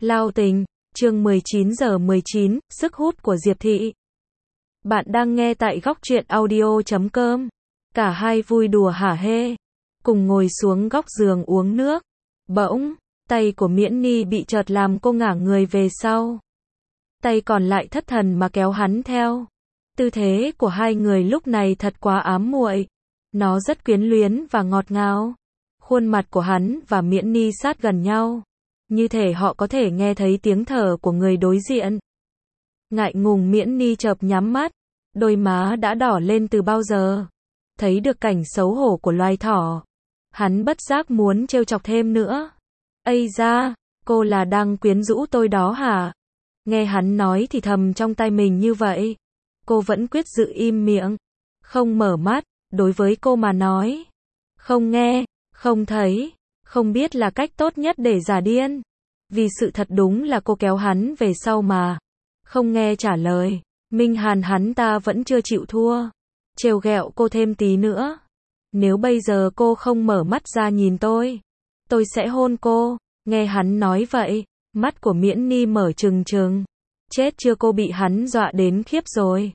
Lao tình, chương 19:19, sức hút của Diệp Thị. Bạn đang nghe tại góc truyện audio.com. Cả hai vui đùa hả hê, cùng ngồi xuống góc giường uống nước. Bỗng, tay của Miễn Ni bị chợt làm cô ngả người về sau. Tay còn lại thất thần mà kéo hắn theo. Tư thế của hai người lúc này thật quá ám muội. Nó rất quyến luyến và ngọt ngào. Khuôn mặt của hắn và Miễn Ni sát gần nhau. Như thể họ có thể nghe thấy tiếng thở của người đối diện. Ngại ngùng Miễn Ni chợp nhắm mắt. Đôi má đã đỏ lên từ bao giờ. Thấy được cảnh xấu hổ của loài thỏ. Hắn bất giác muốn trêu chọc thêm nữa. Ây da, cô là đang quyến rũ tôi đó hả? Nghe hắn nói thì thầm trong tai mình như vậy. Cô vẫn quyết giữ im miệng. Không mở mắt, đối với cô mà nói. Không nghe, không thấy, không biết là cách tốt nhất để giả điên. Vì sự thật đúng là cô kéo hắn về sau mà. Không nghe trả lời. Minh Hàn hắn ta vẫn chưa chịu thua. Trêu ghẹo cô thêm tí nữa. Nếu bây giờ cô không mở mắt ra nhìn tôi sẽ hôn cô. Nghe hắn nói vậy, mắt của Miễn Ni mở trừng trừng. Chết chưa, cô bị hắn dọa đến khiếp rồi.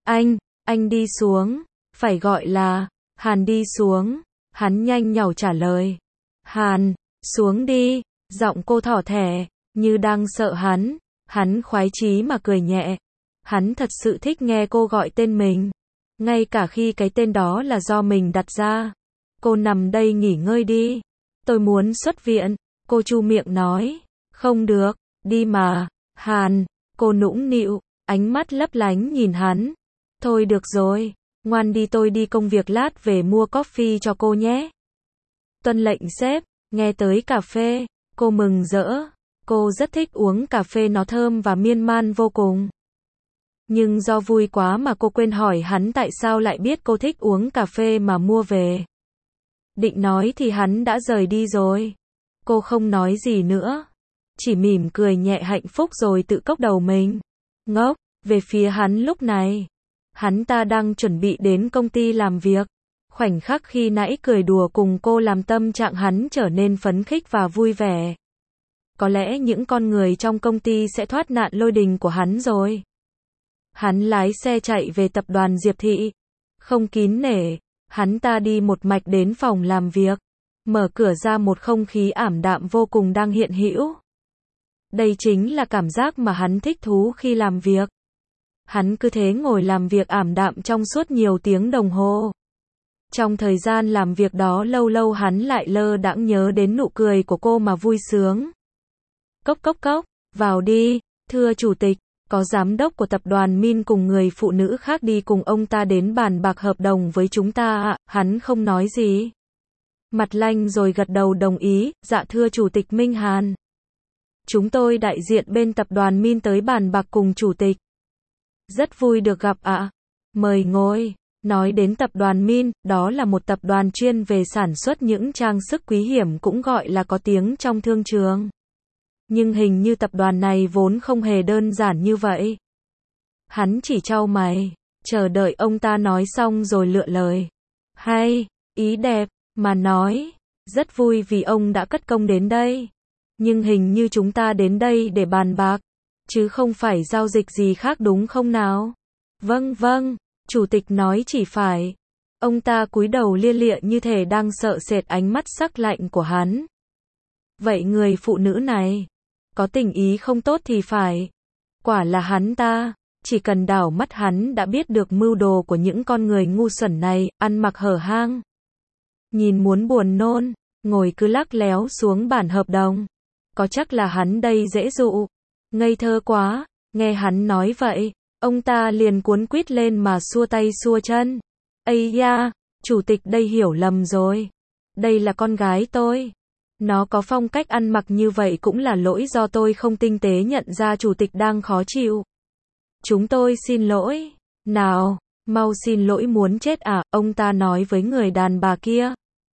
Anh đi xuống. Phải gọi là, Hàn đi xuống. Hắn nhanh nhảu trả lời. Hàn, xuống đi. Giọng cô thỏ thẻ, như đang sợ hắn. Hắn khoái chí mà cười nhẹ. Hắn thật sự thích nghe cô gọi tên mình. Ngay cả khi cái tên đó là do mình đặt ra. Cô nằm đây nghỉ ngơi đi. Tôi muốn xuất viện. Cô chu miệng nói. Không được, đi mà. Hàn, cô nũng nịu, ánh mắt lấp lánh nhìn hắn. Thôi được rồi, ngoan đi, tôi đi công việc, lát về mua coffee cho cô nhé. Tuân lệnh sếp. Nghe tới cà phê, cô mừng rỡ. Cô rất thích uống cà phê, nó thơm và miên man vô cùng. Nhưng do vui quá mà cô quên hỏi hắn tại sao lại biết cô thích uống cà phê mà mua về. Định nói thì hắn đã rời đi rồi. Cô không nói gì nữa. Chỉ mỉm cười nhẹ hạnh phúc rồi tự cốc đầu mình. Ngốc, về phía hắn lúc này. Hắn ta đang chuẩn bị đến công ty làm việc. Khoảnh khắc khi nãy cười đùa cùng cô làm tâm trạng hắn trở nên phấn khích và vui vẻ. Có lẽ những con người trong công ty sẽ thoát nạn lôi đình của hắn rồi. Hắn lái xe chạy về tập đoàn Diệp Thị. Không kín nể, hắn ta đi một mạch đến phòng làm việc. Mở cửa ra, một không khí ảm đạm vô cùng đang hiện hữu. Đây chính là cảm giác mà hắn thích thú khi làm việc. Hắn cứ thế ngồi làm việc ảm đạm trong suốt nhiều tiếng đồng hồ. Trong thời gian làm việc đó, lâu lâu hắn lại lơ đãng nhớ đến nụ cười của cô mà vui sướng. Cốc cốc cốc, vào đi, thưa chủ tịch. Có giám đốc của tập đoàn Min cùng người phụ nữ khác đi cùng ông ta đến bàn bạc hợp đồng với chúng ta ạ. Hắn không nói gì. Mặt lanh rồi gật đầu đồng ý. Dạ thưa chủ tịch Minh Hàn. Chúng tôi đại diện bên tập đoàn Min tới bàn bạc cùng chủ tịch. Rất vui được gặp ạ. Mời ngồi. Nói đến tập đoàn Min, đó là một tập đoàn chuyên về sản xuất những trang sức quý hiểm, cũng gọi là có tiếng trong thương trường. Nhưng hình như tập đoàn này vốn không hề đơn giản như vậy. Hắn chỉ chau mày, chờ đợi ông ta nói xong rồi lựa lời. Hay, ý đẹp, mà nói. Rất vui vì ông đã cất công đến đây. Nhưng hình như chúng ta đến đây để bàn bạc, chứ không phải giao dịch gì khác đúng không nào? Vâng, chủ tịch nói chỉ phải. Ông ta cúi đầu lia lịa như thể đang sợ sệt ánh mắt sắc lạnh của hắn. Vậy người phụ nữ này có tình ý không tốt thì phải. Quả là hắn ta, chỉ cần đảo mắt hắn đã biết được mưu đồ của những con người ngu xuẩn này, ăn mặc hở hang. Nhìn muốn buồn nôn, ngồi cứ lắc léo xuống bản hợp đồng. Có chắc là hắn đây dễ dụ. Ngây thơ quá, nghe hắn nói vậy, ông ta liền cuốn quýt lên mà xua tay xua chân. Ây da, chủ tịch đây hiểu lầm rồi. Đây là con gái tôi. Nó có phong cách ăn mặc như vậy cũng là lỗi do tôi không tinh tế nhận ra chủ tịch đang khó chịu. Chúng tôi xin lỗi. Nào, mau xin lỗi muốn chết à, ông ta nói với người đàn bà kia.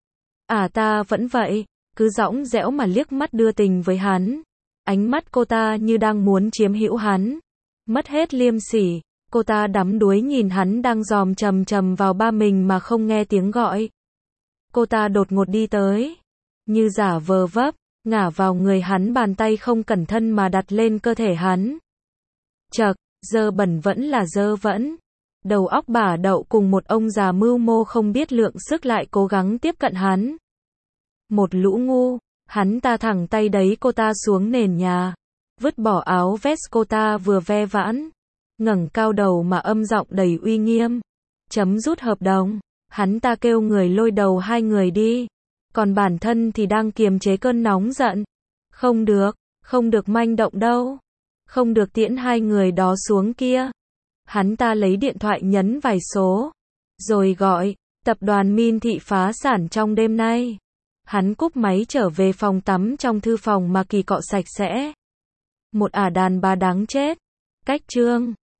Ta vẫn vậy, cứ dõng dẽo mà liếc mắt đưa tình với hắn. Ánh mắt cô ta như đang muốn chiếm hữu hắn. Mất hết liêm sỉ, cô ta đắm đuối nhìn hắn đang dòm chầm chầm vào ba mình mà không nghe tiếng gọi. Cô ta đột ngột đi tới. Như giả vờ vấp, ngả vào người hắn, bàn tay không cẩn thận mà đặt lên cơ thể hắn. Chậc, dơ bẩn vẫn là dơ vẫn. Đầu óc bà Đậu cùng một ông già mưu mô không biết lượng sức lại cố gắng tiếp cận hắn. Một lũ ngu, hắn ta thẳng tay đẩy cô ta xuống nền nhà, vứt bỏ áo vest cô ta vừa ve vãn, ngẩng cao đầu mà âm giọng đầy uy nghiêm. Chấm dứt hợp đồng. Hắn ta kêu người lôi đầu hai người đi, còn bản thân thì đang kiềm chế cơn nóng giận. Không được manh động đâu. Không được tiễn hai người đó xuống kia. Hắn ta lấy điện thoại nhấn vài số, rồi gọi, tập đoàn Min Thị phá sản trong đêm nay. Hắn cúp máy trở về phòng tắm trong thư phòng mà kỳ cọ sạch sẽ. Một đàn bà đáng chết. Cách chương